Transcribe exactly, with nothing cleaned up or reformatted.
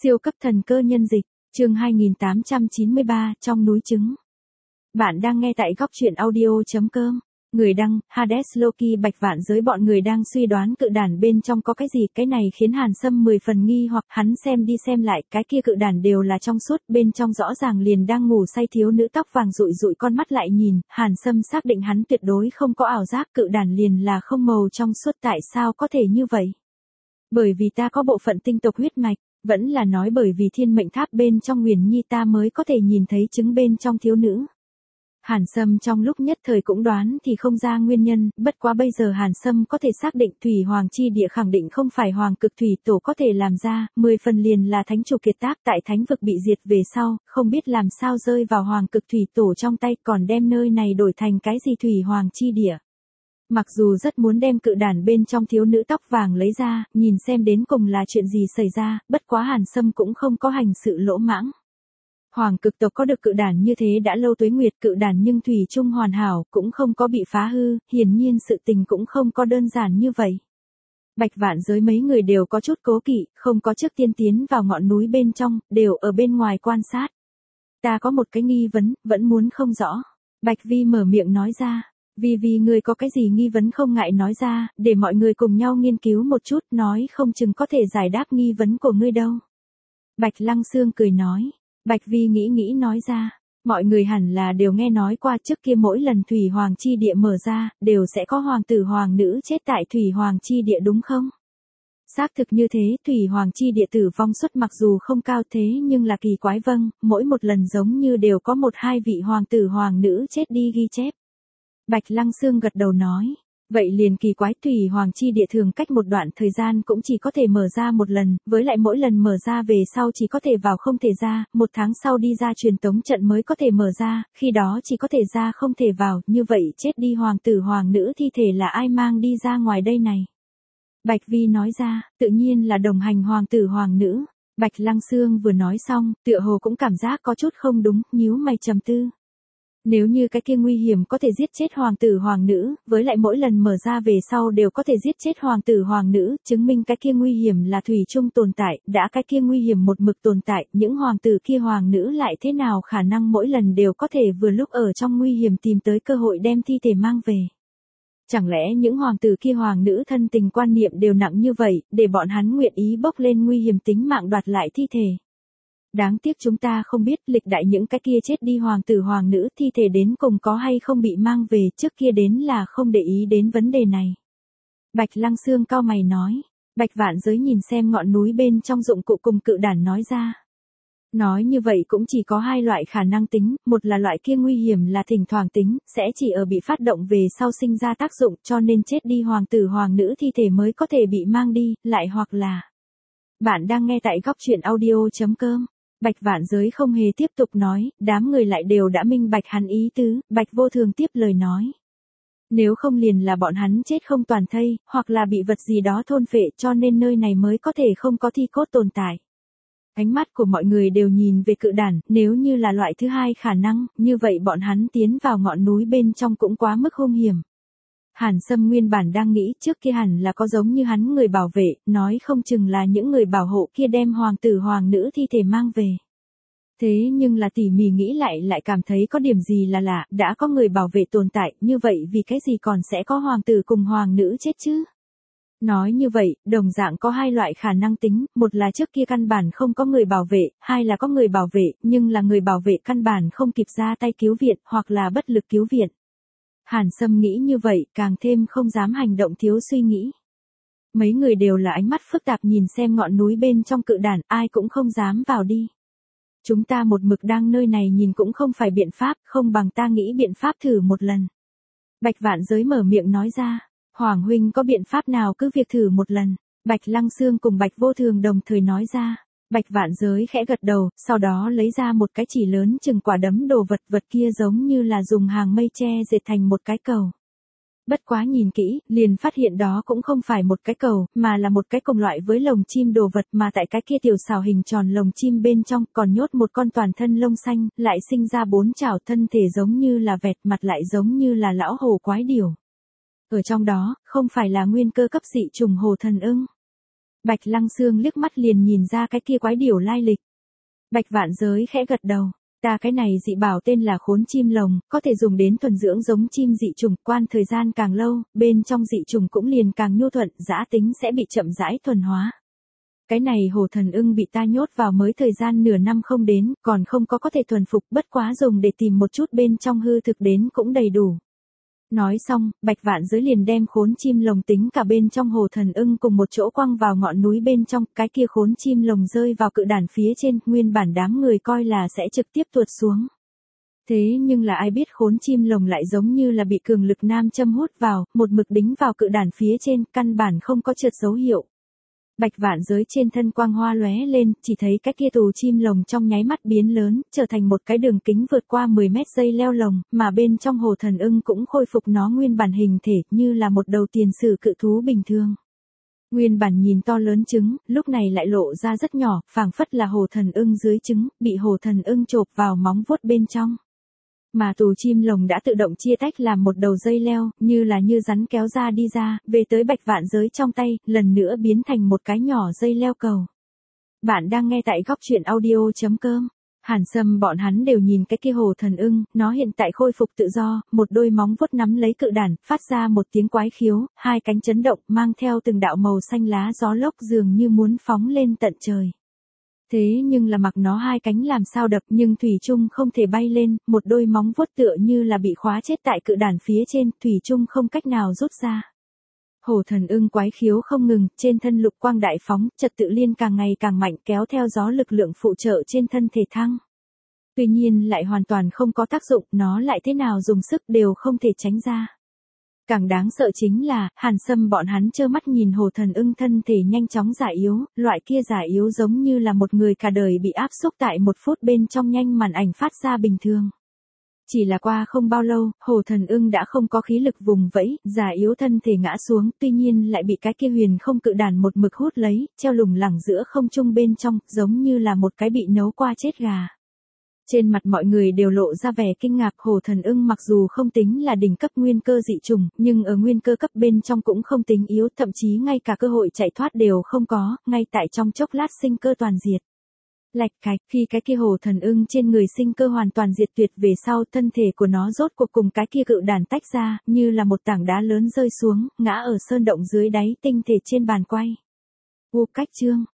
Siêu cấp thần cơ nhân dịch, chương hai nghìn tám trăm chín mươi ba, trong núi trứng. Bạn đang nghe tại góc truyện audio.com. Người đăng, Hades Loki Bạch Vạn Giới. Bọn người đang suy đoán cự đản bên trong có cái gì, cái này khiến Hàn Sâm mười phần nghi hoặc. Hắn xem đi xem lại, cái kia cự đản đều là trong suốt, bên trong rõ ràng liền đang ngủ say thiếu nữ tóc vàng dụi dụi con mắt lại nhìn. Hàn Sâm xác định hắn tuyệt đối không có ảo giác, cự đản liền là không màu trong suốt, tại sao có thể như vậy? Bởi vì ta có bộ phận tinh tộc huyết mạch. Vẫn là nói bởi vì thiên mệnh tháp bên trong Nguyền Nhi ta mới có thể nhìn thấy trứng bên trong thiếu nữ. Hàn Sâm trong lúc nhất thời cũng đoán thì không ra nguyên nhân, bất quá bây giờ Hàn Sâm có thể xác định Thủy Hoàng chi địa khẳng định không phải Hoàng Cực Thủy Tổ có thể làm ra, mười phần liền là thánh chủ kiệt tác tại thánh vực bị diệt về sau, không biết làm sao rơi vào Hoàng Cực Thủy Tổ trong tay, còn đem nơi này đổi thành cái gì Thủy Hoàng chi địa. Mặc dù rất muốn đem cự đản bên trong thiếu nữ tóc vàng lấy ra, nhìn xem đến cùng là chuyện gì xảy ra, bất quá Hàn Sâm cũng không có hành sự lỗ mãng. Hoàng cực tộc có được cự đản như thế đã lâu tuế nguyệt, cự đản nhưng thủy chung hoàn hảo, cũng không có bị phá hư, hiển nhiên sự tình cũng không có đơn giản như vậy. Bạch Vạn Giới mấy người đều có chút cố kỵ, không có trước tiên tiến vào ngọn núi bên trong, đều ở bên ngoài quan sát. Ta có một cái nghi vấn, vẫn muốn không rõ. Bạch Vi mở miệng nói ra. Vì vì người có cái gì nghi vấn không ngại nói ra, để mọi người cùng nhau nghiên cứu một chút, nói không chừng có thể giải đáp nghi vấn của ngươi đâu. Bạch Lăng Sương cười nói. Bạch Vi nghĩ nghĩ nói ra, mọi người hẳn là đều nghe nói qua trước kia mỗi lần Thủy Hoàng chi địa mở ra, đều sẽ có hoàng tử hoàng nữ chết tại Thủy Hoàng chi địa đúng không? Xác thực như thế, Thủy Hoàng chi địa tử vong suất mặc dù không cao thế nhưng là kỳ quái, vâng, mỗi một lần giống như đều có một hai vị hoàng tử hoàng nữ chết đi ghi chép. Bạch Lăng Sương gật đầu nói, vậy liền kỳ quái, Thủy Hoàng chi địa thường cách một đoạn thời gian cũng chỉ có thể mở ra một lần, với lại mỗi lần mở ra về sau chỉ có thể vào không thể ra, một tháng sau đi ra truyền tống trận mới có thể mở ra, khi đó chỉ có thể ra không thể vào, như vậy chết đi hoàng tử hoàng nữ thi thể là ai mang đi ra ngoài đây này? Bạch Vi nói ra, tự nhiên là đồng hành hoàng tử hoàng nữ. Bạch Lăng Sương vừa nói xong, tựa hồ cũng cảm giác có chút không đúng, nhíu mày trầm tư. Nếu như cái kia nguy hiểm có thể giết chết hoàng tử hoàng nữ, với lại mỗi lần mở ra về sau đều có thể giết chết hoàng tử hoàng nữ, chứng minh cái kia nguy hiểm là thủy chung tồn tại, đã cái kia nguy hiểm một mực tồn tại, những hoàng tử kia hoàng nữ lại thế nào khả năng mỗi lần đều có thể vừa lúc ở trong nguy hiểm tìm tới cơ hội đem thi thể mang về. Chẳng lẽ những hoàng tử kia hoàng nữ thân tình quan niệm đều nặng như vậy, để bọn hắn nguyện ý bốc lên nguy hiểm tính mạng đoạt lại thi thể? Đáng tiếc chúng ta không biết lịch đại những cái kia chết đi hoàng tử hoàng nữ thi thể đến cùng có hay không bị mang về, trước kia đến là không để ý đến vấn đề này. Bạch Lăng Sương cau mày nói. Bạch Vạn Giới nhìn xem ngọn núi bên trong dụng cụ cùng cự đản nói ra. Nói như vậy cũng chỉ có hai loại khả năng tính, một là loại kia nguy hiểm là thỉnh thoảng tính, sẽ chỉ ở bị phát động về sau sinh ra tác dụng cho nên chết đi hoàng tử hoàng nữ thi thể mới có thể bị mang đi, lại hoặc là... Bạn đang nghe tại góc truyện audio.com. Bạch Vạn Giới không hề tiếp tục nói, đám người lại đều đã minh bạch hắn ý tứ, Bạch Vô Thường tiếp lời nói. Nếu không liền là bọn hắn chết không toàn thây, hoặc là bị vật gì đó thôn phệ cho nên nơi này mới có thể không có thi cốt tồn tại. Ánh mắt của mọi người đều nhìn về cự đản, nếu như là loại thứ hai khả năng, như vậy bọn hắn tiến vào ngọn núi bên trong cũng quá mức hung hiểm. Hàn Sâm nguyên bản đang nghĩ trước kia hẳn là có giống như hắn người bảo vệ, nói không chừng là những người bảo hộ kia đem hoàng tử hoàng nữ thi thể mang về. Thế nhưng là tỉ mỉ nghĩ lại lại cảm thấy có điểm gì là lạ, đã có người bảo vệ tồn tại, như vậy vì cái gì còn sẽ có hoàng tử cùng hoàng nữ chết chứ? Nói như vậy, đồng dạng có hai loại khả năng tính, một là trước kia căn bản không có người bảo vệ, hai là có người bảo vệ, nhưng là người bảo vệ căn bản không kịp ra tay cứu viện, hoặc là bất lực cứu viện. Hàn Sâm nghĩ như vậy, càng thêm không dám hành động thiếu suy nghĩ. Mấy người đều là ánh mắt phức tạp nhìn xem ngọn núi bên trong cự đản, ai cũng không dám vào đi. Chúng ta một mực đang nơi này nhìn cũng không phải biện pháp, không bằng ta nghĩ biện pháp thử một lần. Bạch Vạn Giới mở miệng nói ra, Hoàng huynh có biện pháp nào cứ việc thử một lần. Bạch Lăng Sương cùng Bạch Vô Thường đồng thời nói ra. Bạch Vạn Giới khẽ gật đầu, sau đó lấy ra một cái chỉ lớn chừng quả đấm đồ vật, vật kia giống như là dùng hàng mây tre dệt thành một cái cầu. Bất quá nhìn kỹ, liền phát hiện đó cũng không phải một cái cầu, mà là một cái cùng loại với lồng chim đồ vật, mà tại cái kia tiểu xảo hình tròn lồng chim bên trong còn nhốt một con toàn thân lông xanh, lại sinh ra bốn chảo, thân thể giống như là vẹt, mặt lại giống như là lão hồ quái điểu. Ở trong đó, không phải là nguyên cơ cấp dị trùng hồ thần ưng. Bạch Lăng Xương liếc mắt liền nhìn ra cái kia quái điểu lai lịch. Bạch Vạn Giới khẽ gật đầu. Ta cái này dị bảo tên là khốn chim lồng, có thể dùng đến thuần dưỡng giống chim dị trùng, quan thời gian càng lâu, bên trong dị trùng cũng liền càng nhu thuận, dã tính sẽ bị chậm rãi thuần hóa. Cái này hồ thần ưng bị ta nhốt vào mới thời gian nửa năm không đến, còn không có có thể thuần phục, bất quá dùng để tìm một chút bên trong hư thực đến cũng đầy đủ. Nói xong, Bạch Vạn Giới liền đem khốn chim lồng tính cả bên trong hồ thần ưng cùng một chỗ quăng vào ngọn núi bên trong, cái kia khốn chim lồng rơi vào cự đản phía trên, nguyên bản đám người coi là sẽ trực tiếp tuột xuống. Thế nhưng là ai biết khốn chim lồng lại giống như là bị cường lực nam châm hút vào, một mực đính vào cự đản phía trên, căn bản không có trượt dấu hiệu. Bạch Vạn Giới trên thân quang hoa lóe lên, chỉ thấy cái kia tù chim lồng trong nháy mắt biến lớn, trở thành một cái đường kính vượt qua mười mét dây leo lồng, mà bên trong hồ thần ưng cũng khôi phục nó nguyên bản hình thể, như là một đầu tiền sử cự thú bình thường. Nguyên bản nhìn to lớn trứng, lúc này lại lộ ra rất nhỏ, phảng phất là hồ thần ưng dưới trứng, bị hồ thần ưng chộp vào móng vuốt bên trong. Mà tù chim lồng đã tự động chia tách làm một đầu dây leo, như là như rắn kéo ra đi ra, về tới Bạch Vạn Giới trong tay, lần nữa biến thành một cái nhỏ dây leo cầu. Bạn đang nghe tại góc truyện audio chấm com. Hàn Sâm bọn hắn đều nhìn cái kia hồ thần ưng, nó hiện tại khôi phục tự do, một đôi móng vuốt nắm lấy cự đản, phát ra một tiếng quái khiếu, hai cánh chấn động, mang theo từng đạo màu xanh lá gió lốc dường như muốn phóng lên tận trời. Thế nhưng là mặc nó hai cánh làm sao đập nhưng thủy chung không thể bay lên, một đôi móng vuốt tựa như là bị khóa chết tại cự đản phía trên, thủy chung không cách nào rút ra. Hồ thần ưng quái khiếu không ngừng, trên thân lục quang đại phóng, trật tự liên càng ngày càng mạnh, kéo theo gió lực lượng phụ trợ trên thân thể thăng. Tuy nhiên lại hoàn toàn không có tác dụng, nó lại thế nào dùng sức đều không thể tránh ra. Càng đáng sợ chính là, Hàn Sâm bọn hắn trơ mắt nhìn hồ thần ưng thân thể nhanh chóng già yếu, loại kia già yếu giống như là một người cả đời bị áp xúc tại một phút bên trong nhanh màn ảnh phát ra bình thường. Chỉ là qua không bao lâu, hồ thần ưng đã không có khí lực vùng vẫy, già yếu thân thể ngã xuống, tuy nhiên lại bị cái kia huyền không cự đản một mực hút lấy, treo lủng lẳng giữa không trung bên trong, giống như là một cái bị nấu qua chết gà. Trên mặt mọi người đều lộ ra vẻ kinh ngạc, hồ thần ưng mặc dù không tính là đỉnh cấp nguyên cơ dị trùng, nhưng ở nguyên cơ cấp bên trong cũng không tính yếu, thậm chí ngay cả cơ hội chạy thoát đều không có, ngay tại trong chốc lát sinh cơ toàn diệt. Lạch cạch, khi cái kia hồ thần ưng trên người sinh cơ hoàn toàn diệt tuyệt về sau, thân thể của nó rốt cuộc cùng cái kia cự đản tách ra, như là một tảng đá lớn rơi xuống, ngã ở sơn động dưới đáy tinh thể trên bàn quay. U cách chương.